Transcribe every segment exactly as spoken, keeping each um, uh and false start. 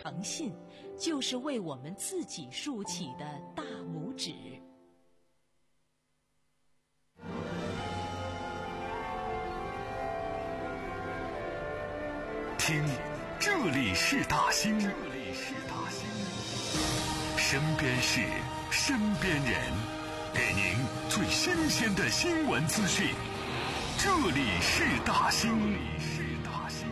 诚信，就是为我们自己竖起的大拇指。 听，这里是大兴，这里是大兴，身边事，身边人，给您最新鲜的新闻资讯。这里是大兴，这里是大兴。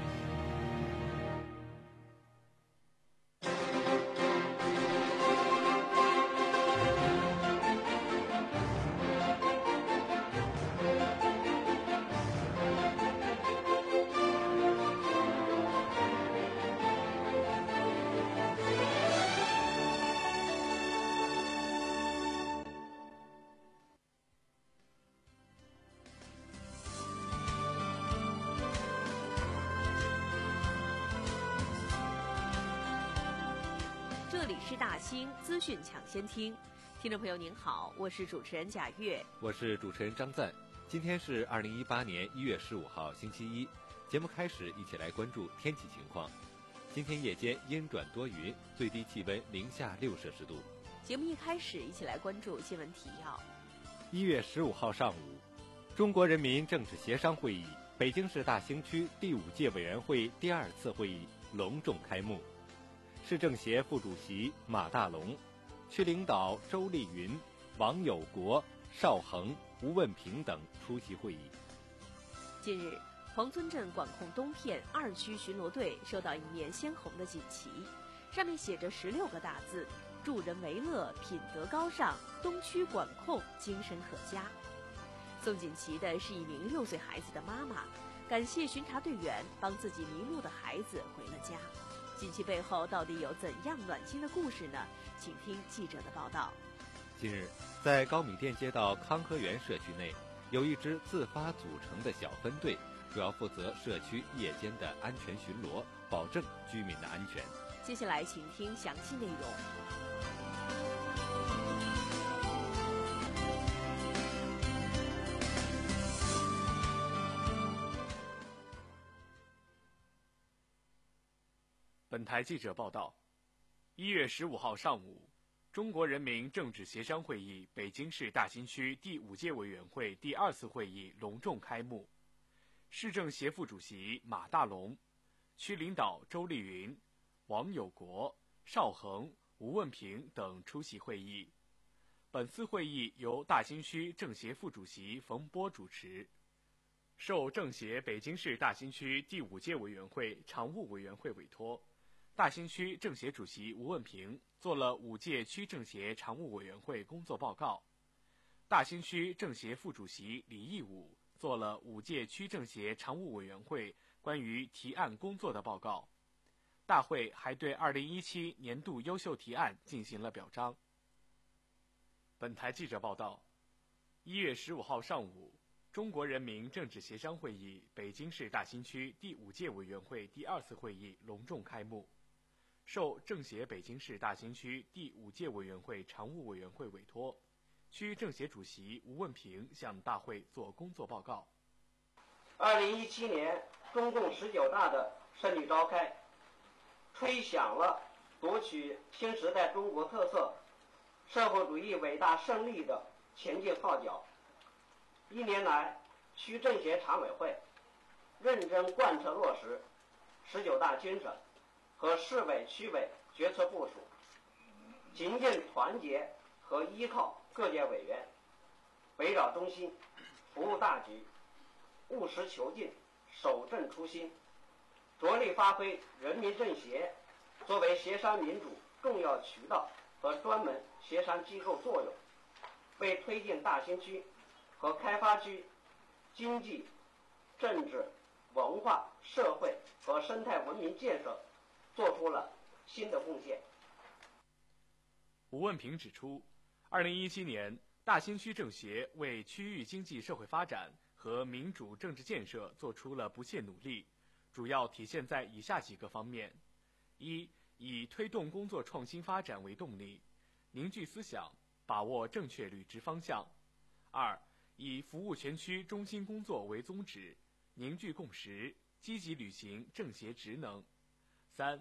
这里是大兴资讯抢先听，听众朋友您好，我是主持人贾月， 我是主持人张赞。今天是二零一八年一月十五号星期一，节目开始，一起来关注天气情况。今天夜间阴转多云，最低气温零下六摄氏度。 节目一开始，一起来关注新闻提要。 一月十五号上午，中国人民政治协商会议北京市大兴区第五届委员会第二次会议隆重开幕。市政协副主席马大龙、区领导周丽云、王友国、邵恒、吴问平等出席会议。 近日，黄村镇管控东片二区巡逻队收到一面鲜红的锦旗，上面写着十六个大字：助人为乐，品德高尚，东区管控精神可嘉。送锦旗的是一名六岁孩子的妈妈，感谢巡查队员帮自己迷路的孩子回了家。锦旗背后到底有怎样暖心的故事呢？请听记者的报道。 近日，在高米店街道康和园社区内，有一支自发组成的小分队，主要负责社区夜间的安全巡逻，保证居民的安全。 接下来请听详细内容。 本台记者报道，一月十五号上午，中国人民政治协商会议北京市大兴区第五届委员会第二次会议隆重开幕。市政协副主席马大龙、区领导周丽云、王友国、邵恒、吴问平等出席会议。本次会议由大兴区政协副主席冯波主持。受政协北京市大兴区第五届委员会常务委员会委托，大兴区政协主席吴问平做了五届区政协常务委员会工作报告，大兴区政协副主席李义武做了五届区政协常务委员会关于提案工作的报告。大会还对二零一七年度优秀提案进行了表彰。本台记者报道，一月十五号上午，中国人民政治协商会议北京市大兴区第五届委员会第二次会议隆重开幕。受政协北京市大兴区第五届委员会常务委员会委托，区政协主席吴问平向大会作工作报告。 二零一七年中共十九大的胜利召开，吹响了夺取新时代中国特色社会主义伟大胜利的前进号角。一年来，区政协常委会认真贯彻落实十九大精神和市委区委决策部署，紧紧团结和依靠各界委员，围绕中心，服务大局，务实求进，守正初心，着力发挥人民政协作为协商民主重要渠道和专门协商机构作用，为推进大兴区和开发区经济、政治、文化、社会和生态文明建设做出了新的贡献。 吴问平指出，二零一七年大兴区政协为区域经济社会发展和民主政治建设做出了不懈努力，主要体现在以下几个方面：一、以推动工作创新发展为动力，凝聚思想，把握正确履职方向；二、以服务全区中心工作为宗旨，凝聚共识，积极履行政协职能；三、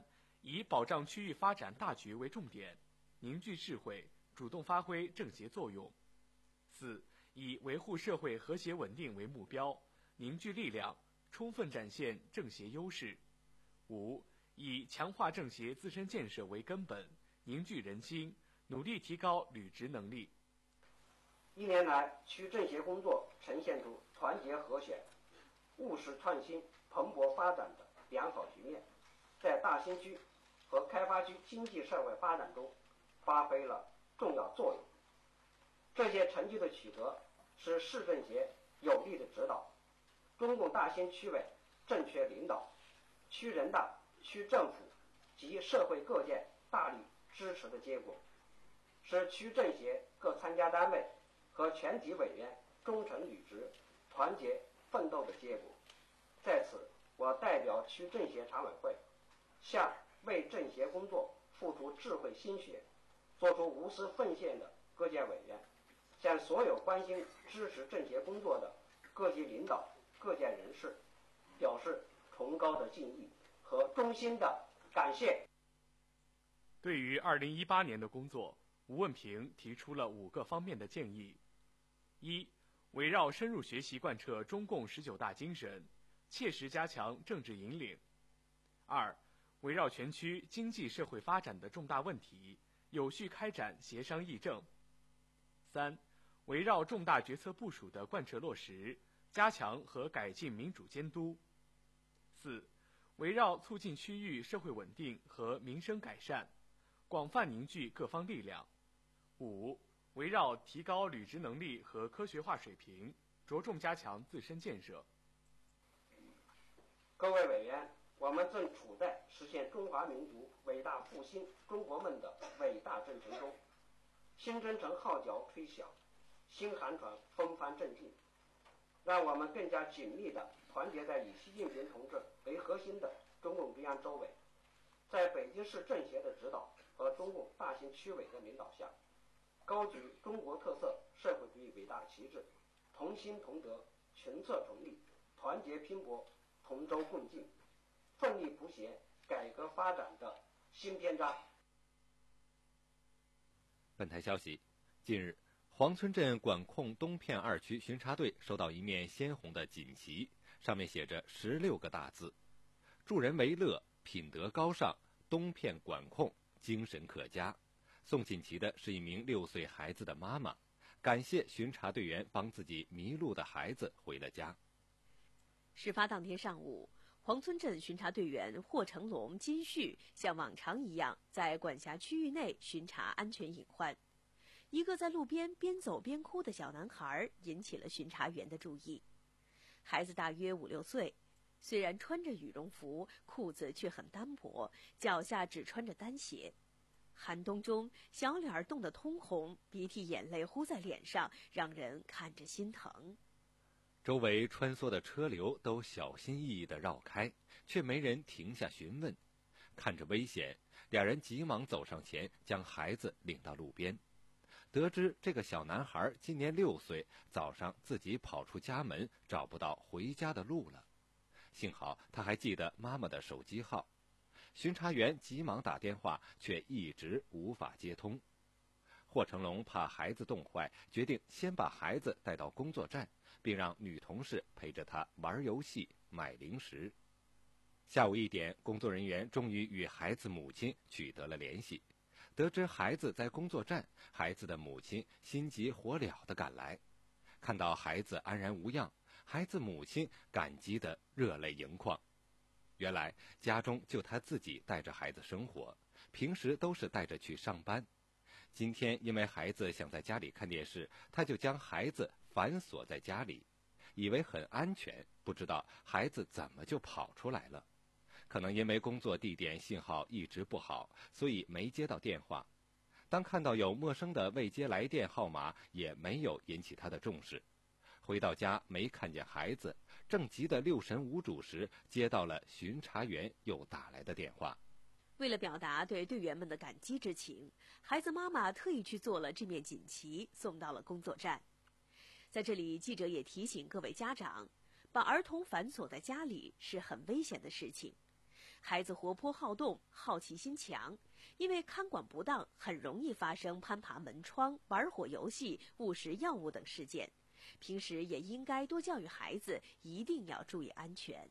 以保障区域发展大局为重点，凝聚智慧，主动发挥政协作用。四、以维护社会和谐稳定为目标，凝聚力量，充分展现政协优势。五、以强化政协自身建设为根本，凝聚人心，努力提高履职能力。 一年来，区政协工作呈现出团结和谐、务实创新、蓬勃发展的良好局面，在大兴区和开发区经济社会发展中发挥了重要作用。这些成绩的取得是市政协有力的指导，中共大兴区委正确领导，区人大、区政府及社会各界大力支持的结果，是区政协各参加单位和全体委员忠诚履职、团结奋斗的结果。在此，我代表区政协常委会，向为政协工作付出智慧心血、做出无私奉献的各界委员，向所有关心支持政协工作的各级领导、各界人士表示崇高的敬意和衷心的感谢。 对于二零一八年的工作，吴问平提出了五个方面的建议：一、围绕深入学习贯彻中共十九大精神，切实加强政治引领；二、围绕全区经济社会发展的重大问题，有序开展协商议政；三、围绕重大决策部署的贯彻落实，加强和改进民主监督；四、围绕促进区域社会稳定和民生改善，广泛凝聚各方力量；五、围绕提高履职能力和科学化水平，着重加强自身建设。 各位委员，我们正处在实现中华民族伟大复兴中国梦的伟大征程中，新征程号角吹响，新航船风帆正劲，让我们更加紧密地团结在以习近平同志为核心的中共中央周围，在北京市政协的指导和中共大兴区委的领导下，高举中国特色社会主义伟大旗帜，同心同德，群策同力，团结拼搏，同舟共进，奋力谱写改革发展的新篇章。 本台消息，近日，黄村镇管控东片二区巡查队收到一面鲜红的锦旗，上面写着十六个大字：助人为乐，品德高尚，东片管控，精神可嘉。送锦旗的是一名六岁孩子的妈妈，感谢巡查队员帮自己迷路的孩子回了家。 事发当天上午，黄村镇巡查队员霍成龙、金旭像往常一样在管辖区域内巡查安全隐患。一个在路边边走边哭的小男孩引起了巡查员的注意。孩子大约五六岁，虽然穿着羽绒服，裤子却很单薄，脚下只穿着单鞋。寒冬中，小脸冻得通红，鼻涕眼泪呼在脸上，让人看着心疼。 周围穿梭的车流都小心翼翼地绕开，却没人停下询问。看着危险，两人急忙走上前，将孩子领到路边。得知这个小男孩今年六岁，早上自己跑出家门，找不到回家的路了。幸好他还记得妈妈的手机号。巡查员急忙打电话，却一直无法接通。霍成龙怕孩子冻坏，决定先把孩子带到工作站，并让女同事陪着他玩游戏、买零食。下午一点，工作人员终于与孩子母亲取得了联系。得知孩子在工作站，孩子的母亲心急火燎地赶来。看到孩子安然无恙，孩子母亲感激得热泪盈眶。原来家中就他自己带着孩子生活，平时都是带着去上班。今天因为孩子想在家里看电视，他就将孩子反锁在家里，以为很安全，不知道孩子怎么就跑出来了。可能因为工作地点信号一直不好，所以没接到电话。当看到有陌生的未接来电号码，也没有引起他的重视。回到家没看见孩子，正急得六神无主时，接到了巡查员又打来的电话。 为了表达对队员们的感激之情，孩子妈妈特意去做了这面锦旗，送到了工作站。在这里，记者也提醒各位家长，把儿童反锁在家里是很危险的事情。 孩子活泼好动，好奇心强，因为看管不当，很容易发生攀爬门窗、玩火游戏、误食药物等事件。平时也应该多教育孩子，一定要注意安全。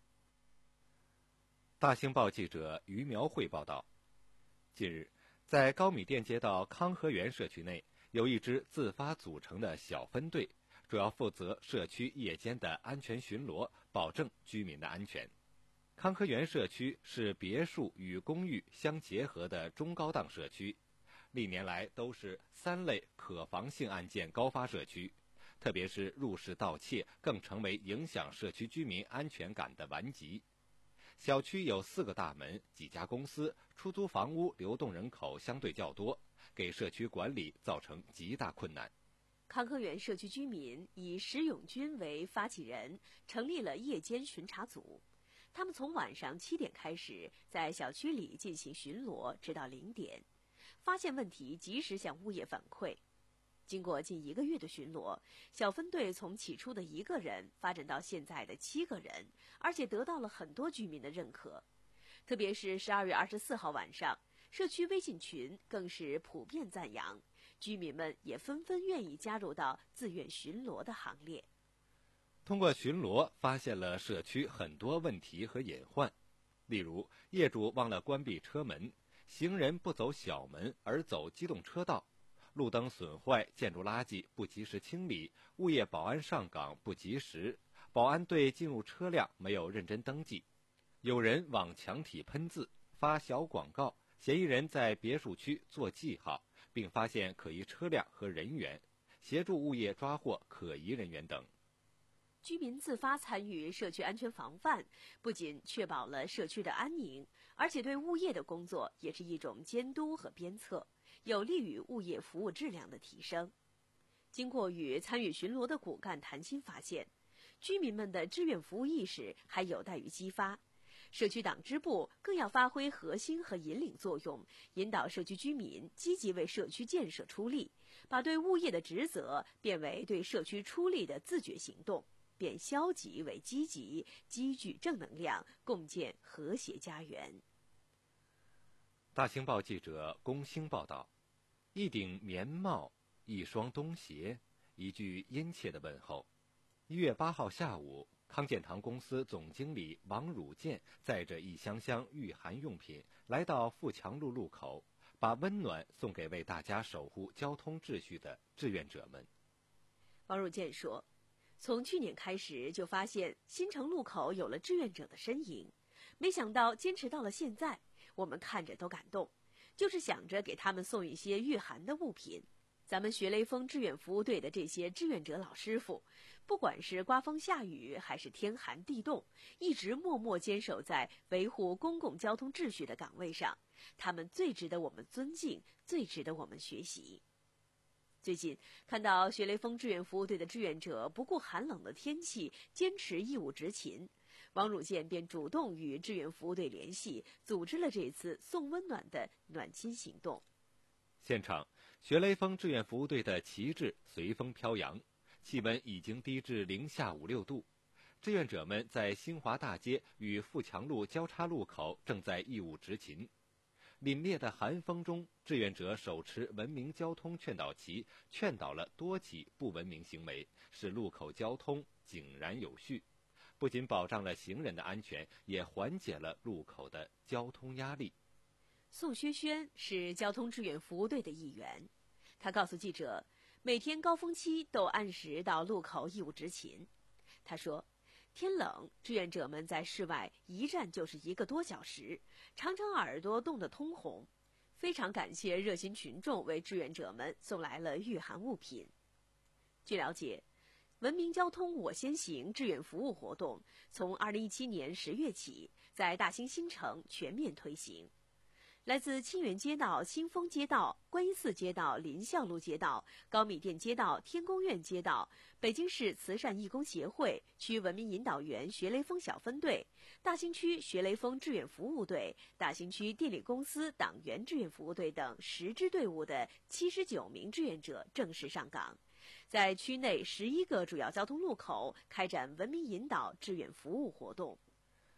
大兴报记者于苗慧报道，近日，在高米店街道康和园社区内，有一支自发组成的小分队，主要负责社区夜间的安全巡逻，保证居民的安全。康和园社区是别墅与公寓相结合的中高档社区，历年来都是三类可防性案件高发社区，特别是入室盗窃更成为影响社区居民安全感的顽疾。小区有四个大门，几家公司，出租房屋流动人口相对较多，给社区管理造成极大困难。 康和园社区居民以石永军为发起人，成立了夜间巡查组。他们从晚上七点开始，在小区里进行巡逻，直到零点，发现问题及时向物业反馈。经过近一个月的巡逻，小分队从起初的一个人发展到现在的七个人，而且得到了很多居民的认可。特别是十二月二十四号晚上，社区微信群更是普遍赞扬，居民们也纷纷愿意加入到自愿巡逻的行列。 通过巡逻，发现了社区很多问题和隐患，例如业主忘了关闭车门，行人不走小门而走机动车道，路灯损坏，建筑垃圾不及时清理，物业保安上岗不及时，保安队进入车辆没有认真登记，有人往墙体喷字、发小广告，嫌疑人在别墅区做记号，并发现可疑车辆和人员，协助物业抓获可疑人员等。 居民自发参与社区安全防范，不仅确保了社区的安宁，而且对物业的工作也是一种监督和鞭策，有利于物业服务质量的提升。经过与参与巡逻的骨干谈心发现，居民们的志愿服务意识还有待于激发。社区党支部更要发挥核心和引领作用，引导社区居民积极为社区建设出力，把对物业的职责变为对社区出力的自觉行动，变消极为积极，积聚正能量，共建和谐家园。 大兴报记者龚兴报道，一顶棉帽，一双冬鞋，一句殷切的问候。一月八号下午，康健堂公司总经理王汝健载着一箱箱御寒用品来到富强路路口，把温暖送给为大家守护交通秩序的志愿者们。 王汝健说，从去年开始就发现新城路口有了志愿者的身影，没想到坚持到了现在，我们看着都感动，就是想着给他们送一些御寒的物品。咱们学雷锋志愿服务队的这些志愿者老师傅，不管是刮风下雨还是天寒地冻，一直默默坚守在维护公共交通秩序的岗位上，他们最值得我们尊敬，最值得我们学习。最近看到学雷锋志愿服务队的志愿者不顾寒冷的天气，坚持义务执勤，王汝健便主动与志愿服务队联系，组织了这次送温暖的暖心行动。 现场，学雷锋志愿服务队的旗帜随风飘扬，气温已经低至零下五六度。志愿者们在新华大街与富强路交叉路口正在义务执勤。凛冽的寒风中，志愿者手持文明交通劝导旗，劝导了多起不文明行为，使路口交通井然有序。不仅保障了行人的安全，也缓解了路口的交通压力。 宋轩轩是交通志愿服务队的一员，他告诉记者，每天高峰期都按时到路口义务执勤。他说，天冷，志愿者们在室外一站就是一个多小时，常常耳朵冻得通红。非常感谢热心群众为志愿者们送来了御寒物品。据了解，文明交通我先行志愿服务活动从二零一七年十月起，在大兴新城全面推行。来自清源街道、新丰街道、观音寺街道、林孝路街道、高米店街道、天宫院街道、北京市慈善义工协会、区文明引导员学雷锋小分队、大兴区学雷锋志愿服务队、大兴区电力公司党员志愿服务队等十支队伍的七十九名志愿者正式上岗，在区内十一个主要交通路口开展文明引导志愿服务活动。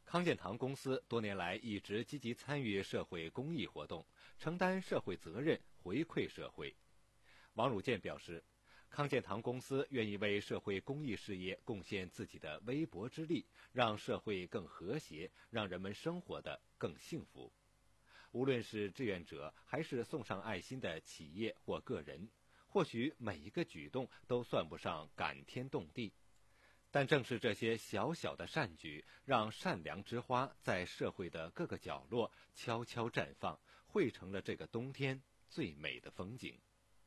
康健堂公司多年来一直积极参与社会公益活动，承担社会责任，回馈社会。王汝健表示，康健堂公司愿意为社会公益事业贡献自己的微薄之力，让社会更和谐，让人们生活得更幸福。无论是志愿者还是送上爱心的企业或个人，或许每一个举动都算不上感天动地，但正是这些小小的善举，让善良之花在社会的各个角落悄悄绽放，汇成了这个冬天最美的风景。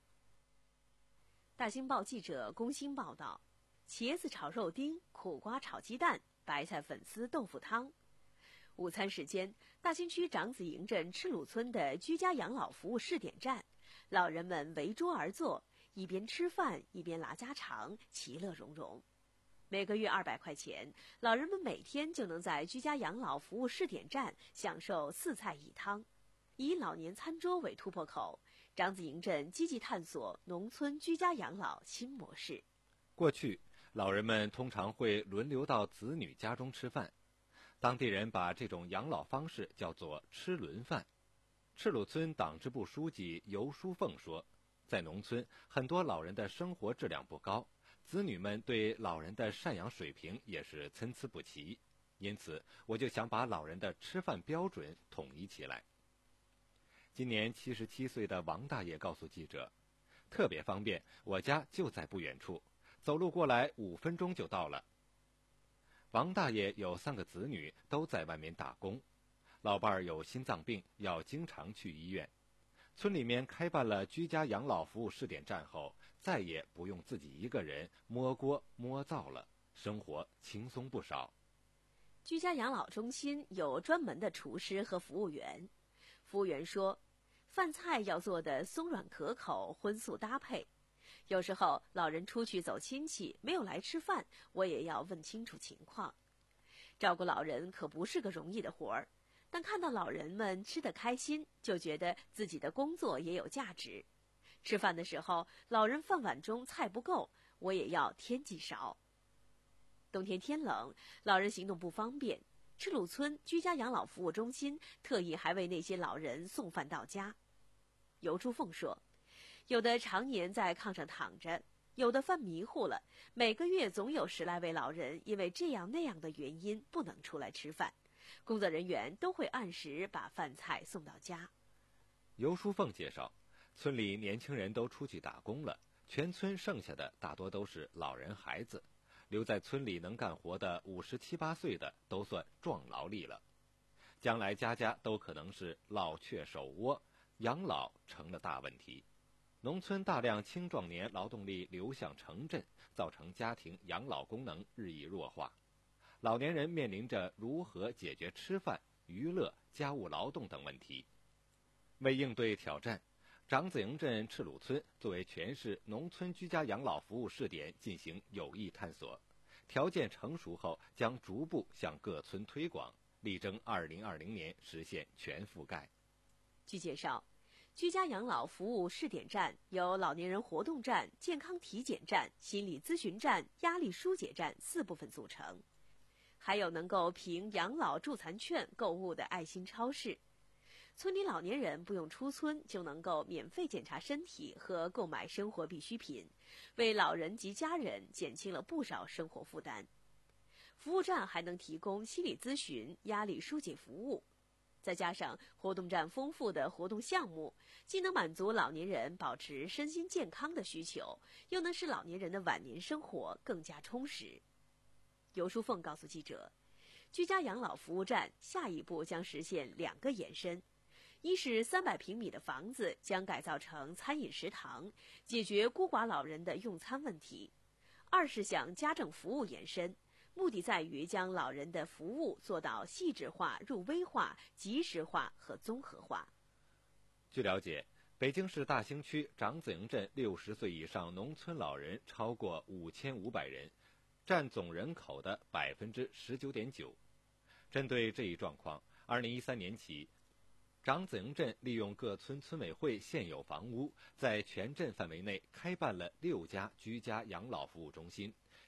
大新报记者龚鑫报道：茄子炒肉丁、苦瓜炒鸡蛋、白菜粉丝豆腐汤。午餐时间，大兴区长子营镇赤鲁村的居家养老服务试点站，老人们围桌而坐，一边吃饭一边拉家常，其乐融融。每个月二百块钱，老人们每天就能在居家养老服务试点站享受四菜一汤。以老年餐桌为突破口，长子营镇积极探索农村居家养老新模式。 过去，老人们通常会轮流到子女家中吃饭，当地人把这种养老方式叫做吃轮饭。赤鲁村党支部书记尤书凤说，在农村，很多老人的生活质量不高，子女们对老人的赡养水平也是参差不齐，因此我就想把老人的吃饭标准统一起来。今年七十七岁的王大爷告诉记者，特别方便，我家就在不远处，走路过来五分钟就到了。王大爷有三个子女，都在外面打工，老伴儿有心脏病，要经常去医院。村里面开办了居家养老服务试点站后，再也不用自己一个人摸锅摸灶了，生活轻松不少。 居家养老中心有专门的厨师和服务员。服务员说，饭菜要做的松软可口，荤素搭配。有时候老人出去走亲戚，没有来吃饭，我也要问清楚情况。照顾老人可不是个容易的活儿，但看到老人们吃得开心，就觉得自己的工作也有价值。吃饭的时候，老人饭碗中菜不够，我也要添几勺。冬天天冷，老人行动不方便，赤鲁村居家养老服务中心特意还为那些老人送饭到家。尤珠凤说，有的常年在炕上躺着，有的犯迷糊了，每个月总有十来位老人因为这样那样的原因不能出来吃饭，工作人员都会按时把饭菜送到家。 尤淑凤介绍，村里年轻人都出去打工了，全村剩下的大多都是老人孩子，留在村里能干活的五十七八岁的都算壮劳力了。将来家家都可能是老雀首窝，养老成了大问题。农村大量青壮年劳动力流向城镇，造成家庭养老功能日益弱化。老年人面临着如何解决吃饭、娱乐、家务劳动等问题。为应对挑战，长子营镇赤鲁村作为全市农村居家养老服务试点进行有益探索，条件成熟后将逐步向各村推广，力争二零二零年实现全覆盖。 据介绍，居家养老服务试点站由老年人活动站、健康体检站、心理咨询站、压力疏解站四部分组成，还有能够凭养老助残券购物的爱心超市。村里老年人不用出村就能够免费检查身体和购买生活必需品，为老人及家人减轻了不少生活负担。服务站还能提供心理咨询、压力疏解服务。再加上活动站丰富的活动项目，既能满足老年人保持身心健康的需求，又能使老年人的晚年生活更加充实。尤淑凤告诉记者，居家养老服务站下一步将实现两个延伸：一是三百平米的房子将改造成餐饮食堂，解决孤寡老人的用餐问题；二是向家政服务延伸，目的在于将老人的服务做到细致化、入微化、及时化和综合化。 据了解，北京市大兴区长子营镇六十岁以上农村老人超过五千五百人，占总人口的百分之十九点九。针对这一状况，二零一三年起，长子营镇利用各村村委会现有房屋，在全镇范围内开办了六家居家养老服务中心，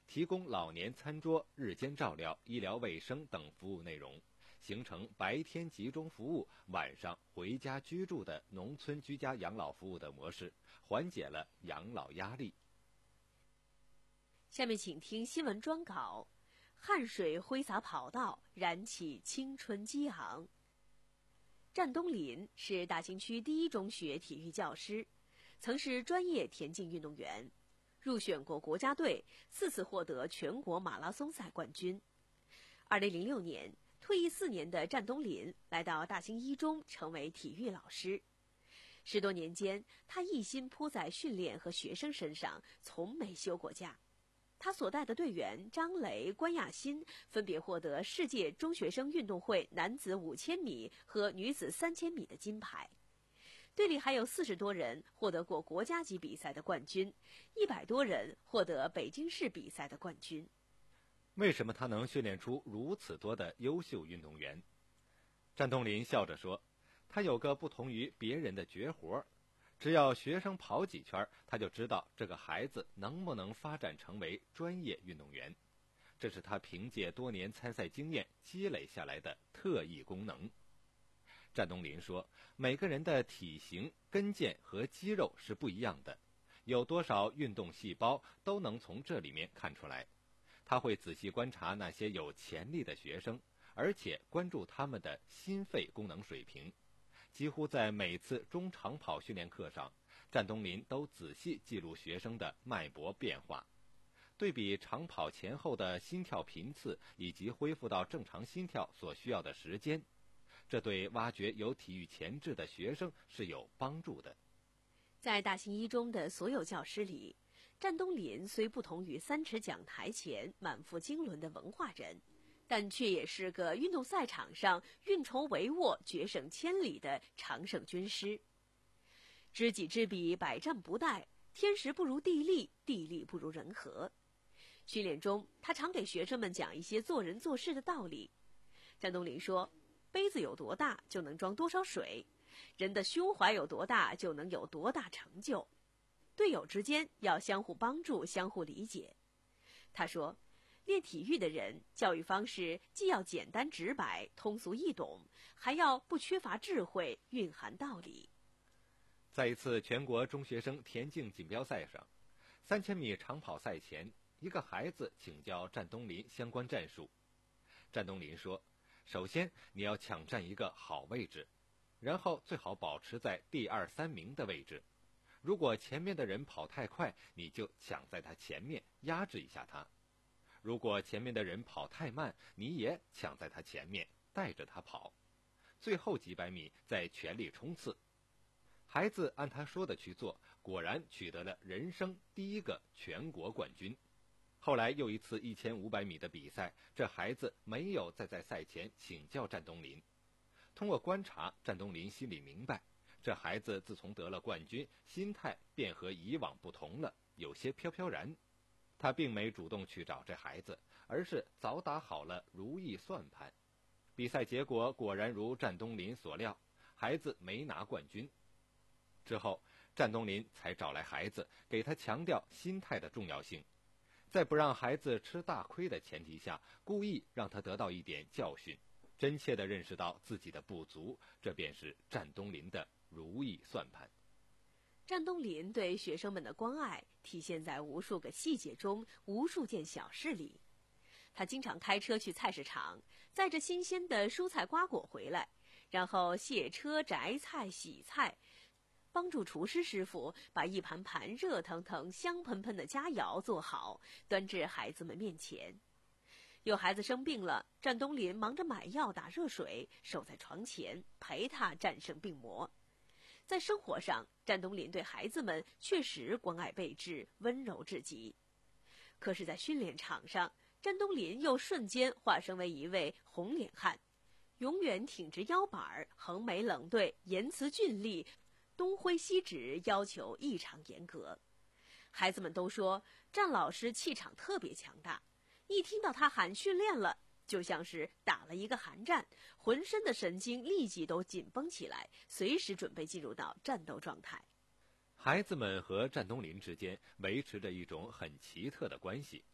提供老年餐桌、日间照料、医疗卫生等服务内容，形成白天集中服务，晚上回家居住的农村居家养老服务的模式，缓解了养老压力。 下面请听新闻专稿：汗水挥洒跑道，燃起青春激昂。战东林是大兴区第一中学体育教师，曾是专业田径运动员，入选过国家队，四次获得全国马拉松赛冠军。二零零六年，退役四年的战东林来到大兴一中，成为体育老师。十多年间，他一心扑在训练和学生身上，从没休过假。他所带的队员张雷、关亚新分别获得世界中学生运动会男子五千米和女子三千米的金牌。队里还有四十多人获得过国家级比赛的冠军，一百多人获得北京市比赛的冠军。 为什么他能训练出如此多的优秀运动员？战东林笑着说，他有个不同于别人的绝活，只要学生跑几圈，他就知道这个孩子能不能发展成为专业运动员。这是他凭借多年参赛经验积累下来的特异功能。战东林说，每个人的体型、跟腱和肌肉是不一样的，有多少运动细胞都能从这里面看出来。他会仔细观察那些有潜力的学生，而且关注他们的心肺功能水平。几乎在每次中长跑训练课上，战东林都仔细记录学生的脉搏变化，对比长跑前后的心跳频次以及恢复到正常心跳所需要的时间，这对挖掘有体育潜质的学生是有帮助的。 在大兴一中的所有教师里，战东林虽不同于三尺讲台前满腹经纶的文化人，但却也是个运动赛场上运筹帷幄、决胜千里的常胜军师。知己知彼，百战不殆，天时不如地利，地利不如人和。训练中，他常给学生们讲一些做人做事的道理。战东林说，杯子有多大就能装多少水，人的胸怀有多大就能有多大成就。队友之间要相互帮助，相互理解。他说，练体育的人，教育方式既要简单直白、通俗易懂，还要不缺乏智慧，蕴含道理。 在一次全国中学生田径锦标赛上，三千米长跑赛前，一个孩子请教战东林相关战术。战东林说，首先你要抢占一个好位置，然后最好保持在第二三名的位置。如果前面的人跑太快，你就抢在他前面，压制一下他。如果前面的人跑太慢，你也抢在他前面，带着他跑。最后几百米再全力冲刺。孩子按他说的去做，果然取得了人生第一个全国冠军。后来又一次一千五百米的比赛，这孩子没有再在赛前请教战东林。通过观察，战东林心里明白，这孩子自从得了冠军，心态便和以往不同了，有些飘飘然。他并没主动去找这孩子，而是早打好了如意算盘。比赛结果果然如战东林所料，孩子没拿冠军。之后，战东林才找来孩子，给他强调心态的重要性，在不让孩子吃大亏的前提下，故意让他得到一点教训，真切地认识到自己的不足，这便是战东林的如意算盘。 战东林对学生们的关爱体现在无数个细节中，无数件小事里。他经常开车去菜市场，载着新鲜的蔬菜瓜果回来，然后卸车、摘菜、洗菜，帮助厨师师傅把一盘盘热腾腾、香喷喷的佳肴做好，端至孩子们面前。有孩子生病了，战东林忙着买药、打热水，守在床前陪他战胜病魔。在生活上，战东林对孩子们确实关爱备至，温柔至极。可是在训练场上，战东林又瞬间化身为一位红脸汉，永远挺直腰板，横眉冷对，言辞峻厉，东挥西指，要求异常严格。孩子们都说战老师气场特别强大，一听到他喊训练了，就像是打了一个寒战，浑身的神经立即都紧绷起来，随时准备进入到战斗状态。 孩子们和战东林之间维持着一种很奇特的关系。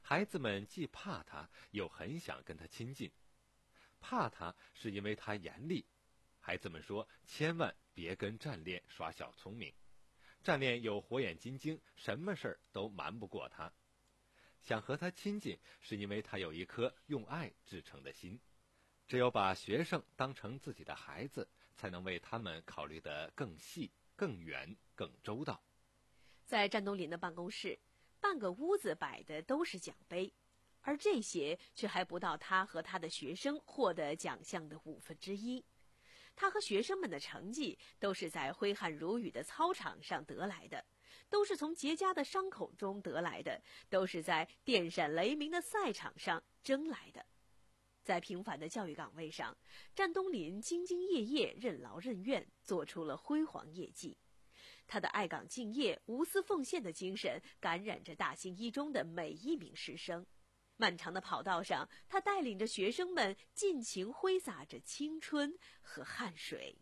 孩子们既怕他，又很想跟他亲近。怕他是因为他严厉，孩子们说千万别跟战恋耍小聪明，战恋有火眼金睛，什么事儿都瞒不过他。想和他亲近，是因为他有一颗用爱制成的心，只有把学生当成自己的孩子，才能为他们考虑得更细、更远、更周到。 在战东林的办公室，半个屋子摆的都是奖杯，而这些却还不到他和他的学生获得奖项的五分之一。他和学生们的成绩都是在挥汗如雨的操场上得来的，都是从结痂的伤口中得来的，都是在电闪雷鸣的赛场上争来的。在平凡的教育岗位上，战东林兢兢业业、任劳任怨，做出了辉煌业绩。他的爱岗敬业、无私奉献的精神感染着大兴一中的每一名师生。漫长的跑道上，他带领着学生们尽情挥洒着青春和汗水。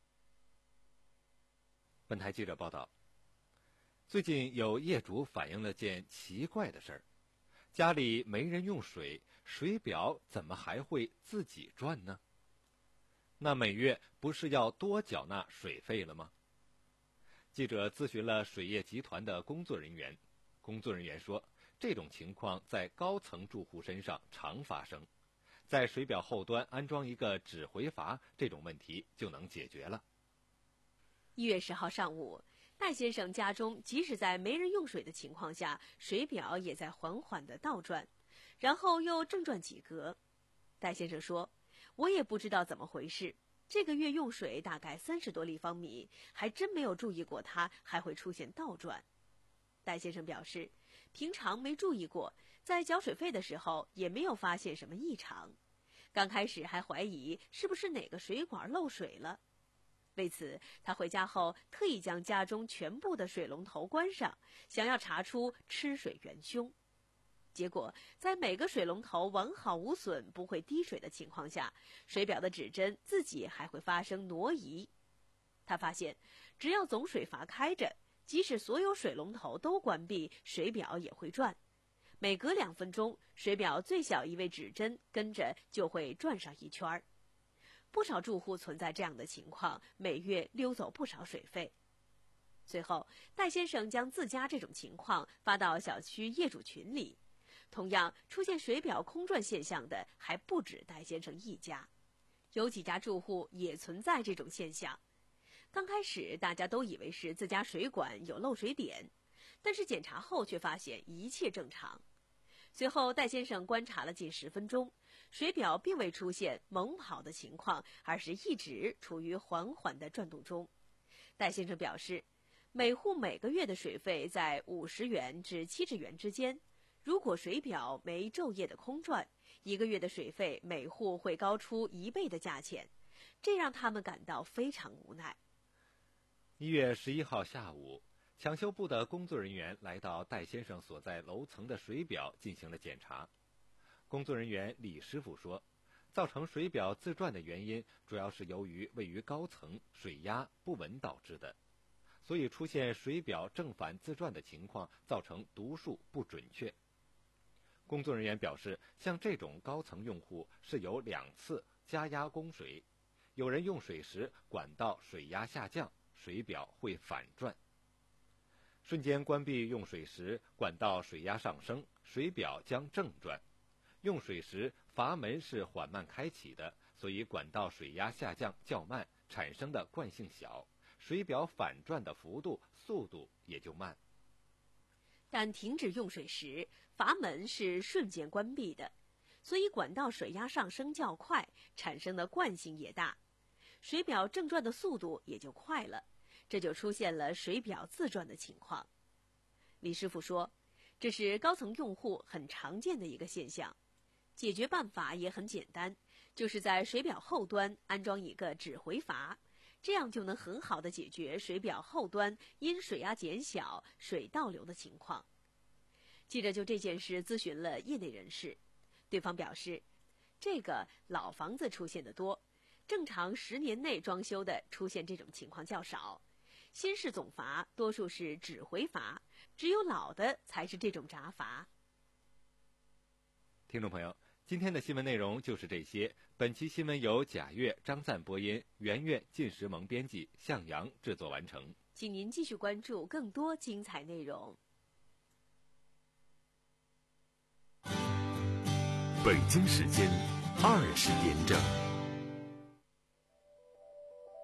本台记者报道，最近有业主反映了件奇怪的事儿：家里没人用水，水表怎么还会自己转呢？那每月不是要多缴纳水费了吗？记者咨询了水业集团的工作人员，工作人员说，这种情况在高层住户身上常发生，在水表后端安装一个指回阀，这种问题就能解决了。 一月十号上午，戴先生家中即使在没人用水的情况下，水表也在缓缓地倒转，然后又正转几格。戴先生说，我也不知道怎么回事，这个月用水大概三十多立方米，还真没有注意过它还会出现倒转。戴先生表示，平常没注意过，在缴水费的时候也没有发现什么异常，刚开始还怀疑是不是哪个水管漏水了。为此，他回家后特意将家中全部的水龙头关上，想要查出吃水元凶。结果，在每个水龙头完好无损、不会滴水的情况下，水表的指针自己还会发生挪移。他发现，只要总水阀开着，即使所有水龙头都关闭，水表也会转。每隔两分钟，水表最小一位指针跟着就会转上一圈儿。不少住户存在这样的情况，每月溜走不少水费。随后，戴先生将自家这种情况发到小区业主群里。同样出现水表空转现象的还不止戴先生一家，有几家住户也存在这种现象。刚开始大家都以为是自家水管有漏水点，但是检查后却发现一切正常。随后戴先生观察了近十分钟，水表并未出现猛跑的情况，而是一直处于缓缓的转动中。戴先生表示，每户每个月的水费在五十元至七十元之间，如果水表没昼夜的空转，一个月的水费每户会高出一倍的价钱，这让他们感到非常无奈。 一月十一号下午，抢修部的工作人员来到戴先生所在楼层的水表进行了检查。工作人员李师傅说，造成水表自转的原因主要是由于位于高层，水压不稳导致的，所以出现水表正反自转的情况，造成读数不准确。工作人员表示，像这种高层用户是有两次加压供水，有人用水时管道水压下降，水表会反转。瞬间关闭用水时，管道水压上升，水表将正转。用水时阀门是缓慢开启的，所以管道水压下降较慢，产生的惯性小，水表反转的幅度、速度也就慢。 但停止用水时，阀门是瞬间关闭的，所以管道水压上升较快，产生的惯性也大，水表正转的速度也就快了，这就出现了水表自转的情况。李师傅说，这是高层用户很常见的一个现象，解决办法也很简单，就是在水表后端安装一个指回阀，这样就能很好的解决水表后端因水压减小、水倒流的情况。记者就这件事咨询了业内人士，对方表示，这个老房子出现的多，正常十年内装修的出现这种情况较少，新式总阀多数是指回阀，只有老的才是这种闸阀。 听众朋友，今天的新闻内容就是这些。本期新闻由贾月、张赞播音，袁岳、靳时萌编辑，向阳制作完成。 请您继续关注更多精彩内容。 北京时间二十点整。